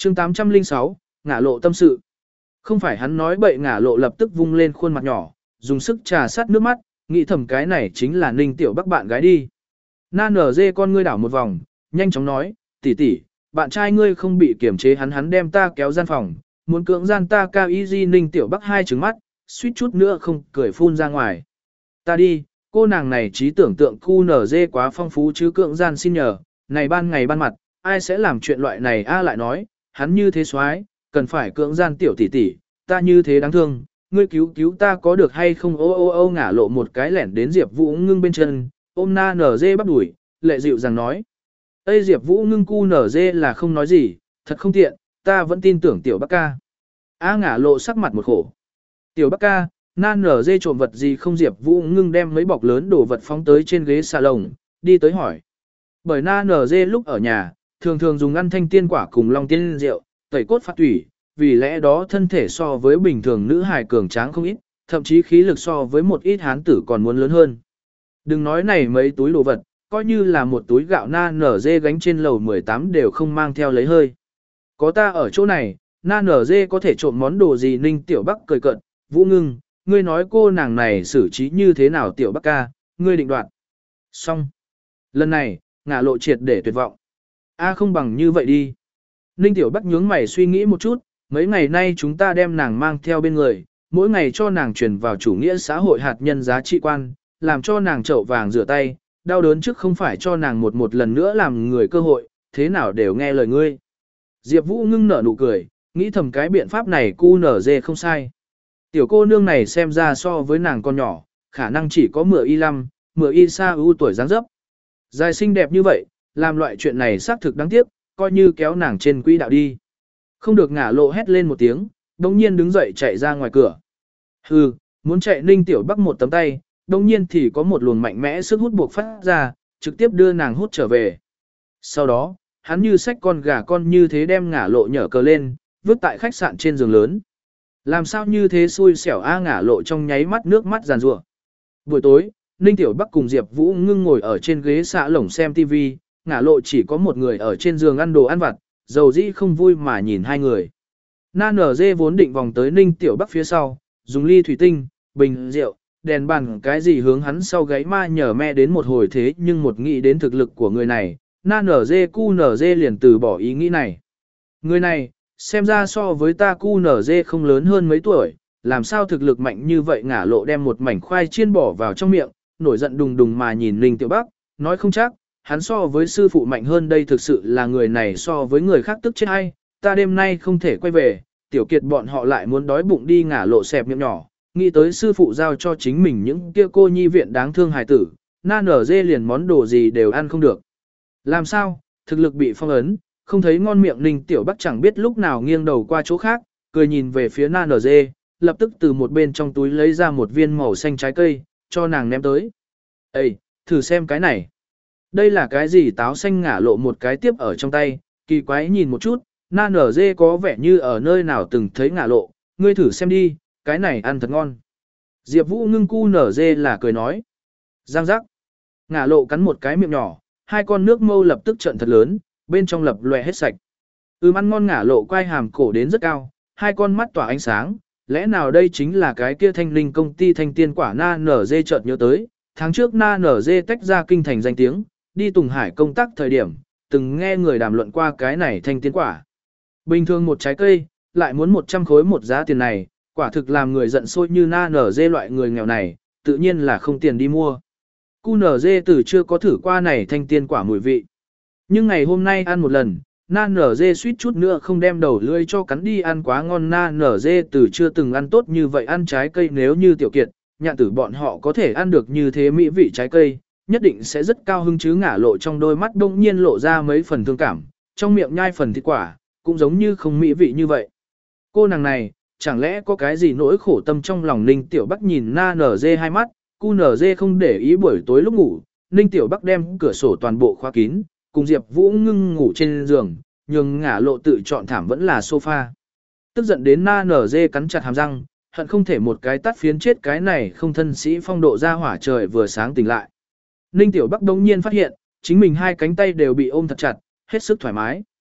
chương 806, ngả lộ tâm sự. Không phải hắn nói bậy, ngả lộ lập tức vung lên khuôn mặt nhỏ, dùng sức trà sát nước mắt, nghĩ thầm cái này chính là Ninh Tiểu Bắc bạn gái đi. Na nở dê con ngươi đảo một vòng, nhanh chóng nói, tỷ tỷ, bạn trai ngươi không bị kiểm chế, hắn đem ta kéo gian phòng, muốn cưỡng gian ta cao y di. Ninh Tiểu Bắc hai trứng mắt, suýt chút nữa không cười phun ra ngoài. Ta đi, cô nàng này trí tưởng tượng cu nở dê quá phong phú chứ, cưỡng gian xin nhờ, này ban ngày ban mặt, ai sẽ làm chuyện loại này a. Lại nói, hắn như thế soái, cần phải cưỡng gian tiểu tỷ tỷ, ta như thế đáng thương, ngươi cứu cứu ta có được hay không? Ô ngả lộ một cái lẻn đến Diệp Vũ Ngưng bên chân, ôm Na nở dê bắp đuổi, lệ dịu rằng nói. Ê Diệp Vũ Ngưng cu nở dê là không nói gì, thật không tiện, ta vẫn tin tưởng tiểu Bắc ca. A ngả lộ sắc mặt một khổ. Tiểu Bắc ca, Na nở dê trộm vật gì không? Diệp Vũ Ngưng đem mấy bọc lớn đồ vật phóng tới trên ghế salon, đi tới hỏi. Bởi Na nở dê lúc ở nhà, thường thường dùng ăn thanh tiên quả cùng long tiên rượu, tẩy cốt phát tủy, vì lẽ đó thân thể so với bình thường nữ hài cường tráng không ít, thậm chí khí lực so với một ít hán tử còn muốn lớn hơn. Đừng nói này mấy túi đồ vật, coi như là một túi gạo Na nở dê gánh trên lầu 18 đều không mang theo lấy hơi. Có ta ở chỗ này, Na nở dê có thể trộm món đồ gì? Ninh Tiểu Bắc cười cợt, Vũ Ngưng, ngươi nói cô nàng này xử trí như thế nào? Tiểu Bắc ca, ngươi định đoạt. Xong. Lần này, ngả lộ triệt để tuyệt vọng. A không bằng như vậy đi. Ninh Tiểu Bắc nhướng mày suy nghĩ một chút, mấy ngày nay chúng ta đem nàng mang theo bên người, mỗi ngày cho nàng truyền vào chủ nghĩa xã hội hạt nhân giá trị quan, làm cho nàng chậu vàng rửa tay, đau đớn trước không phải cho nàng một lần nữa làm người cơ hội, thế nào đều nghe lời ngươi. Diệp Vũ Ngưng nở nụ cười, nghĩ thầm cái biện pháp này cu nở dê không sai. Tiểu cô nương này xem ra so với nàng con nhỏ, khả năng chỉ có mửa y lăm, mửa y sa ưu tuổi dáng dấp. Dài xinh đẹp như vậy, làm loại chuyện này xác thực đáng tiếc, coi như kéo nàng trên quỹ đạo đi. Không được. Ngả lộ hét lên một tiếng, đồng nhiên đứng dậy chạy ra ngoài cửa. Hừ, muốn chạy. Ninh Tiểu Bắc một tấm tay, đồng nhiên thì có một luồng mạnh mẽ sức hút buộc phát ra, trực tiếp đưa nàng hút trở về. Sau đó, hắn như xách con gà con như thế đem ngả lộ nhở cờ lên, vứt tại khách sạn trên giường lớn. Làm sao như thế xui xẻo a. Ngả lộ trong nháy mắt nước mắt giàn rủa. Buổi tối, Ninh Tiểu Bắc cùng Diệp Vũ Ngưng ngồi ở trên ghế xạ lồng xem TV, ngả lộ chỉ có một người ở trên giường ăn đồ ăn vặt, dầu dĩ không vui mà nhìn hai người. Na nở dê vốn định vòng tới Ninh Tiểu Bắc phía sau, dùng ly thủy tinh, bình rượu, đèn bàn cái gì hướng hắn sau gáy ma nhở me đến một hồi, thế nhưng một nghĩ đến thực lực của người này, Na nở dê cu nở dê liền từ bỏ ý nghĩ này. Người này, xem ra so với ta cu nở dê không lớn hơn mấy tuổi, làm sao thực lực mạnh như vậy? Ngả lộ đem một mảnh khoai chiên bỏ vào trong miệng, nổi giận đùng đùng mà nhìn Ninh Tiểu Bắc, nói không chắc, hắn so với sư phụ mạnh hơn đây. Thực sự là người này so với người khác tức chết hay, ta đêm nay không thể quay về, Tiểu Kiệt bọn họ lại muốn đói bụng đi. Ngả lộ xẹp miệng nhỏ, nghĩ tới sư phụ giao cho chính mình những kia cô nhi viện đáng thương hài tử, Na nở dê liền món đồ gì đều ăn không được. Làm sao, thực lực bị phong ấn, không thấy ngon miệng. Ninh Tiểu Bắc chẳng biết lúc nào nghiêng đầu qua chỗ khác, cười nhìn về phía Na nở dê, lập tức từ một bên trong túi lấy ra một viên màu xanh trái cây, cho nàng ném tới. Ê, thử xem cái này. Đây là cái gì? Táo xanh. Ngả lộ một cái tiếp ở trong tay, kỳ quái nhìn một chút, Na nở dê có vẻ như ở nơi nào từng thấy ngả lộ, ngươi thử xem đi, cái này ăn thật ngon. Diệp Vũ Ngưng cu nở dê là cười nói. Giang giác. Ngả lộ cắn một cái miệng nhỏ, hai con nước mâu lập tức trợn thật lớn, bên trong lập lòe hết sạch. Ăn ngon. Ngả lộ quay hàm cổ đến rất cao, hai con mắt tỏa ánh sáng, lẽ nào đây chính là cái kia Thanh Linh công ty thanh tiên quả? Na nở dê chợt nhớ tới, tháng trước Na nở dê tách ra kinh thành danh tiếng, đi Tùng Hải công tác thời điểm, từng nghe người đàm luận qua cái này thanh tiên quả. Bình thường một trái cây, lại muốn 100 khối một giá tiền này, quả thực làm người giận sôi. Như Na nở dê loại người nghèo này, tự nhiên là không tiền đi mua. Cu nở dê từ chưa có thử qua này thanh tiên quả mùi vị. Nhưng ngày hôm nay ăn một lần, Na nở dê suýt chút nữa không đem đầu lưỡi cho cắn đi, ăn quá ngon. Na nở dê từ chưa từng ăn tốt như vậy ăn trái cây, nếu như Tiểu Kiệt, Nhạn Tử bọn họ có thể ăn được như thế mỹ vị trái cây, nhất định sẽ rất cao hứng chứ. Ngả lộ trong đôi mắt bỗng nhiên lộ ra mấy phần thương cảm, trong miệng nhai phần thịt quả, cũng giống như không mỹ vị như vậy. Cô nàng này, chẳng lẽ có cái gì nỗi khổ tâm trong lòng? Ninh Tiểu Bắc nhìn Na nở dê hai mắt, cu nở dê không để ý. Buổi tối lúc ngủ, Ninh Tiểu Bắc đem cửa sổ toàn bộ khóa kín, cùng Diệp Vũ Ngưng ngủ trên giường, nhưng ngả lộ tự chọn thảm vẫn là sofa. Tức giận đến Na nở dê cắn chặt hàm răng, hận không thể một cái tát phiến chết cái này không thân sĩ phong độ ra hỏa. Trời vừa sáng tỉnh lại, Ninh Tiểu Bắc đống nhiên phát hiện, chính mình hai cánh tay đều bị ôm thật chặt, hết sức thoải mái.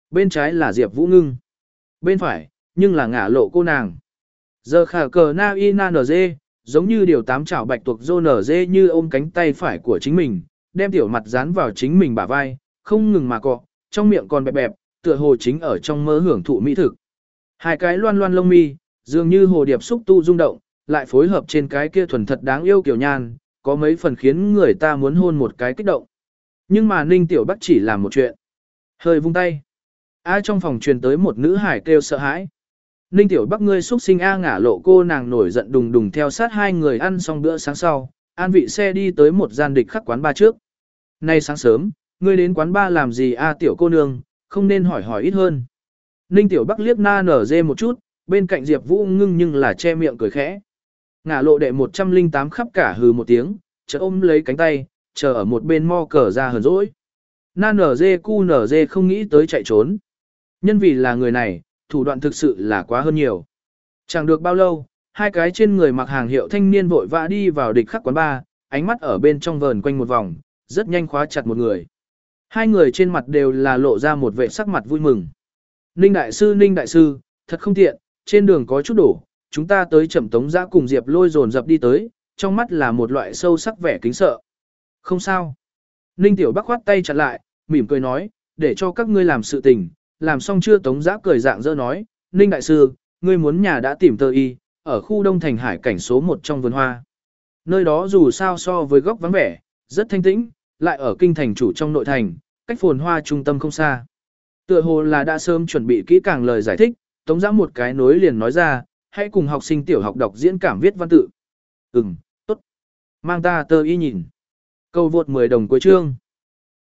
bên trái là Diệp Vũ Ngưng. Bên phải, nhưng là ngả lộ cô nàng. Giờ khả cờ na y na nở dê, giống như điều tám chảo bạch tuộc rô nở dê như ôm cánh tay phải của chính mình, đem tiểu mặt dán vào chính mình bả vai, không ngừng mà cọ, trong miệng còn bẹp bẹp, tựa hồ chính ở trong mơ hưởng thụ mỹ thực. Hai cái loan loan lông mi, dường như hồ điệp xúc tu rung động, lại phối hợp trên cái kia thuần thật đáng yêu kiểu nhan, có mấy phần khiến người ta muốn hôn một cái kích động. Nhưng mà Ninh Tiểu Bắc chỉ làm một chuyện. Hơi vung tay. Trong phòng truyền tới một nữ hải kêu sợ hãi. Ninh Tiểu Bắc ngươi xuất sinh ngả lộ cô nàng nổi giận đùng đùng theo sát hai người ăn xong bữa sáng sau, an vị xe đi tới một gian địch khắc quán ba trước. Nay sáng sớm, ngươi đến quán ba làm gì tiểu cô nương, không nên hỏi hỏi ít hơn. Ninh Tiểu Bắc liếc na nở dê một chút, bên cạnh Diệp Vũ Ngưng nhưng là che miệng cười khẽ. Ngả lộ đệ 108 khắp cả hừ một tiếng, chợt ôm lấy cánh tay, chờ ở một bên mo cờ ra hờn dỗi. Na nở dê cu nở dê không nghĩ tới chạy trốn. Nhân vì là người này, thủ đoạn thực sự là quá hơn nhiều. Chẳng được bao lâu, hai cái trên người mặc hàng hiệu thanh niên vội vã đi vào địch khắc quán ba, ánh mắt ở bên trong vờn quanh một vòng, rất nhanh khóa chặt một người. Hai người trên mặt đều là lộ ra một vẻ sắc mặt vui mừng. Ninh đại sư, thật không tiện, trên đường có chút đổ, chúng ta tới chậm Tống Giã cùng Diệp Lôi dồn dập đi tới, trong mắt là một loại sâu sắc vẻ kính sợ. Không sao. Ninh Tiểu Bắc khoát tay chặt lại, mỉm cười nói, để cho các ngươi làm sự tình, làm xong chưa? Tống Giã cười dạng dỡ nói, Ninh đại sư, ngươi muốn nhà đã tìm tơ y, ở khu Đông Thành Hải cảnh số 1 trong vườn hoa. Nơi đó dù sao so với góc vắng vẻ, rất thanh tĩnh, lại ở kinh thành chủ trong nội thành, cách phồn hoa trung tâm không xa. Tựa hồ là đã sớm chuẩn bị kỹ càng lời giải thích, Tống Giã một cái nối liền nói ra, hãy cùng học sinh tiểu học đọc diễn cảm viết văn tự. Tốt. Mang ta tơ y nhìn. Câu vượt 10 đồng cuối chương.